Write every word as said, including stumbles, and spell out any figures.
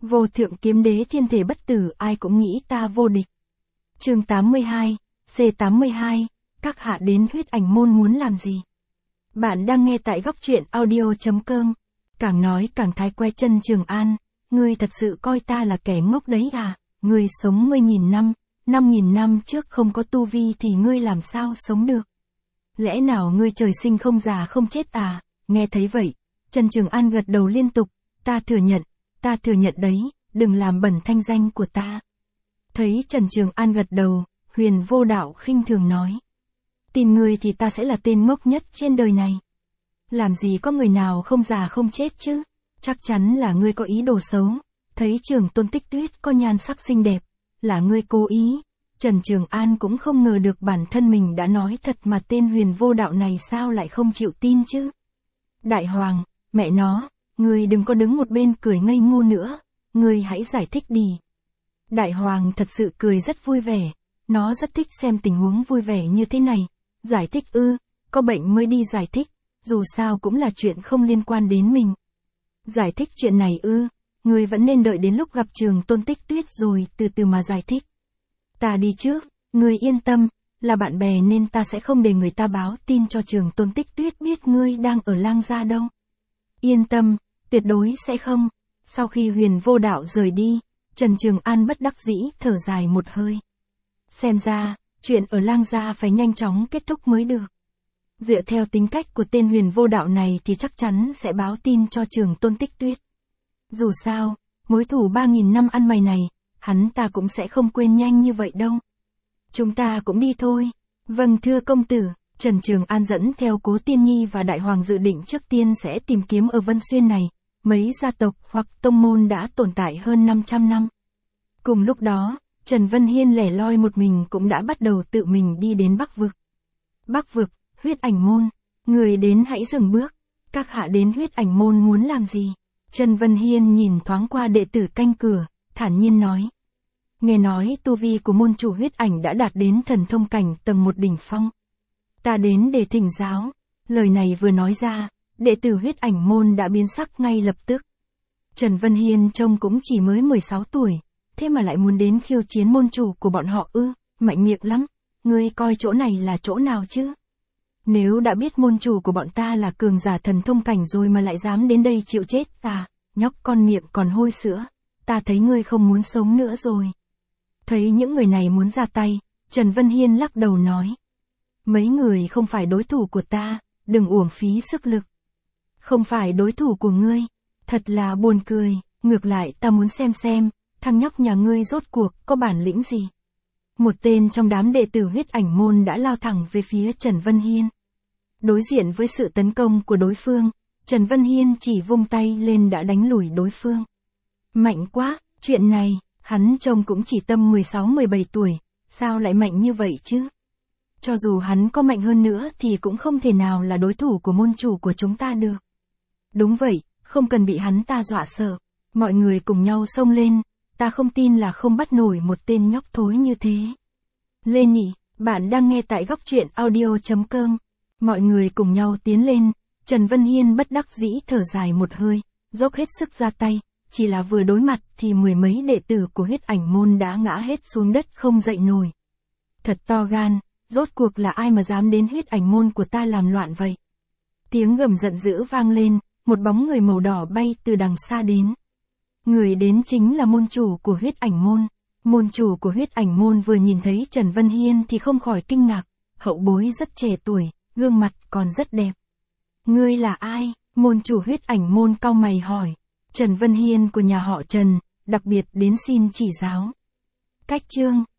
Vô thượng kiếm đế thiên thể bất tử, ai cũng nghĩ ta vô địch. Chương tám mươi hai, C tám mươi hai, các hạ đến huyết ảnh môn muốn làm gì? Bạn đang nghe tại góc truyện audio.com. Càng nói càng thái que chân Trường An, ngươi thật sự coi ta là kẻ ngốc đấy à? Ngươi sống mười nghìn năm, năm nghìn năm trước không có tu vi thì ngươi làm sao sống được? Lẽ nào ngươi trời sinh không già không chết à? Nghe thấy vậy, Trần Trường An gật đầu liên tục, ta thừa nhận, ta thừa nhận đấy, đừng làm bẩn thanh danh của ta. Thấy Trần Trường An gật đầu, Huyền Vô Đạo khinh thường nói. Tìm ngươi thì ta sẽ là tên ngốc nhất trên đời này. Làm gì có người nào không già không chết chứ? Chắc chắn là ngươi có ý đồ xấu. Thấy Trường Tôn Tích Tuyết có nhan sắc xinh đẹp, là ngươi cố ý. Trần Trường An cũng không ngờ được bản thân mình đã nói thật mà tên Huyền Vô Đạo này sao lại không chịu tin chứ? Đại Hoàng, mẹ nó, ngươi đừng có đứng một bên cười ngây ngu nữa, ngươi hãy giải thích đi. Đại Hoàng thật sự cười rất vui vẻ, nó rất thích xem tình huống vui vẻ như thế này. Giải thích ư, có bệnh mới đi giải thích, dù sao cũng là chuyện không liên quan đến mình. Giải thích chuyện này ư, ngươi vẫn nên đợi đến lúc gặp Trường Tôn Tích Tuyết rồi từ từ mà giải thích. Ta đi trước, ngươi yên tâm, là bạn bè nên ta sẽ không để người ta báo tin cho Trường Tôn Tích Tuyết biết ngươi đang ở Lang Gia đâu. Yên tâm, tuyệt đối sẽ không. Sau khi Huyền Vô Đạo rời đi, Trần Trường An bất đắc dĩ thở dài một hơi. Xem ra, chuyện ở Lang Gia phải nhanh chóng kết thúc mới được. Dựa theo tính cách của tên Huyền Vô Đạo này thì chắc chắn sẽ báo tin cho Trường Tôn Tích Tuyết. Dù sao, mối thù ba nghìn năm ăn mày này, hắn ta cũng sẽ không quên nhanh như vậy đâu. Chúng ta cũng đi thôi. Vâng thưa công tử. Trần Trường An dẫn theo Cố Tiên Nhi và Đại Hoàng dự định trước tiên sẽ tìm kiếm ở Vân Xuyên này, mấy gia tộc hoặc tông môn đã tồn tại hơn năm trăm năm. Cùng lúc đó, Trần Vân Hiên lẻ loi một mình cũng đã bắt đầu tự mình đi đến Bắc Vực. Bắc Vực, huyết ảnh môn, người đến hãy dừng bước, các hạ đến huyết ảnh môn muốn làm gì? Trần Vân Hiên nhìn thoáng qua đệ tử canh cửa, thản nhiên nói. Nghe nói tu vi của môn chủ huyết ảnh đã đạt đến thần thông cảnh tầng một đỉnh phong. Ta đến để thỉnh giáo. Lời này vừa nói ra, đệ tử huyết ảnh môn đã biến sắc ngay lập tức. Trần Vân Hiên trông cũng chỉ mới mười sáu tuổi, thế mà lại muốn đến khiêu chiến môn chủ của bọn họ ư, mạnh miệng lắm, ngươi coi chỗ này là chỗ nào chứ? Nếu đã biết môn chủ của bọn ta là cường giả thần thông cảnh rồi mà lại dám đến đây chịu chết ta, nhóc con miệng còn hôi sữa, ta thấy ngươi không muốn sống nữa rồi. Thấy những người này muốn ra tay, Trần Vân Hiên lắc đầu nói. Mấy người không phải đối thủ của ta, đừng uổng phí sức lực. Không phải đối thủ của ngươi, thật là buồn cười, ngược lại ta muốn xem xem, thằng nhóc nhà ngươi rốt cuộc có bản lĩnh gì. Một tên trong đám đệ tử huyết ảnh môn đã lao thẳng về phía Trần Vân Hiên. Đối diện với sự tấn công của đối phương, Trần Vân Hiên chỉ vung tay lên đã đánh lùi đối phương. Mạnh quá, chuyện này, hắn trông cũng chỉ tầm mười sáu mười bảy tuổi, sao lại mạnh như vậy chứ? Cho dù hắn có mạnh hơn nữa thì cũng không thể nào là đối thủ của môn chủ của chúng ta được. Đúng vậy, không cần bị hắn ta dọa sợ. Mọi người cùng nhau xông lên, ta không tin là không bắt nổi một tên nhóc thối như thế. Lên nhỉ, bạn đang nghe tại góc truyện audio.com. Mọi người cùng nhau tiến lên, Trần Vân Hiên bất đắc dĩ thở dài một hơi, dốc hết sức ra tay, chỉ là vừa đối mặt thì mười mấy đệ tử của huyết ảnh môn đã ngã hết xuống đất không dậy nổi. Thật to gan, rốt cuộc là ai mà dám đến huyết ảnh môn của ta làm loạn vậy? Tiếng gầm giận dữ vang lên, một bóng người màu đỏ bay từ đằng xa đến. Người đến chính là môn chủ của huyết ảnh môn. Môn chủ của huyết ảnh môn vừa nhìn thấy Trần Vân Hiên thì không khỏi kinh ngạc, hậu bối rất trẻ tuổi, gương mặt còn rất đẹp. Ngươi là ai? Môn chủ huyết ảnh môn cau mày hỏi. Trần Vân Hiên của nhà họ Trần, đặc biệt đến xin chỉ giáo. Cách chương.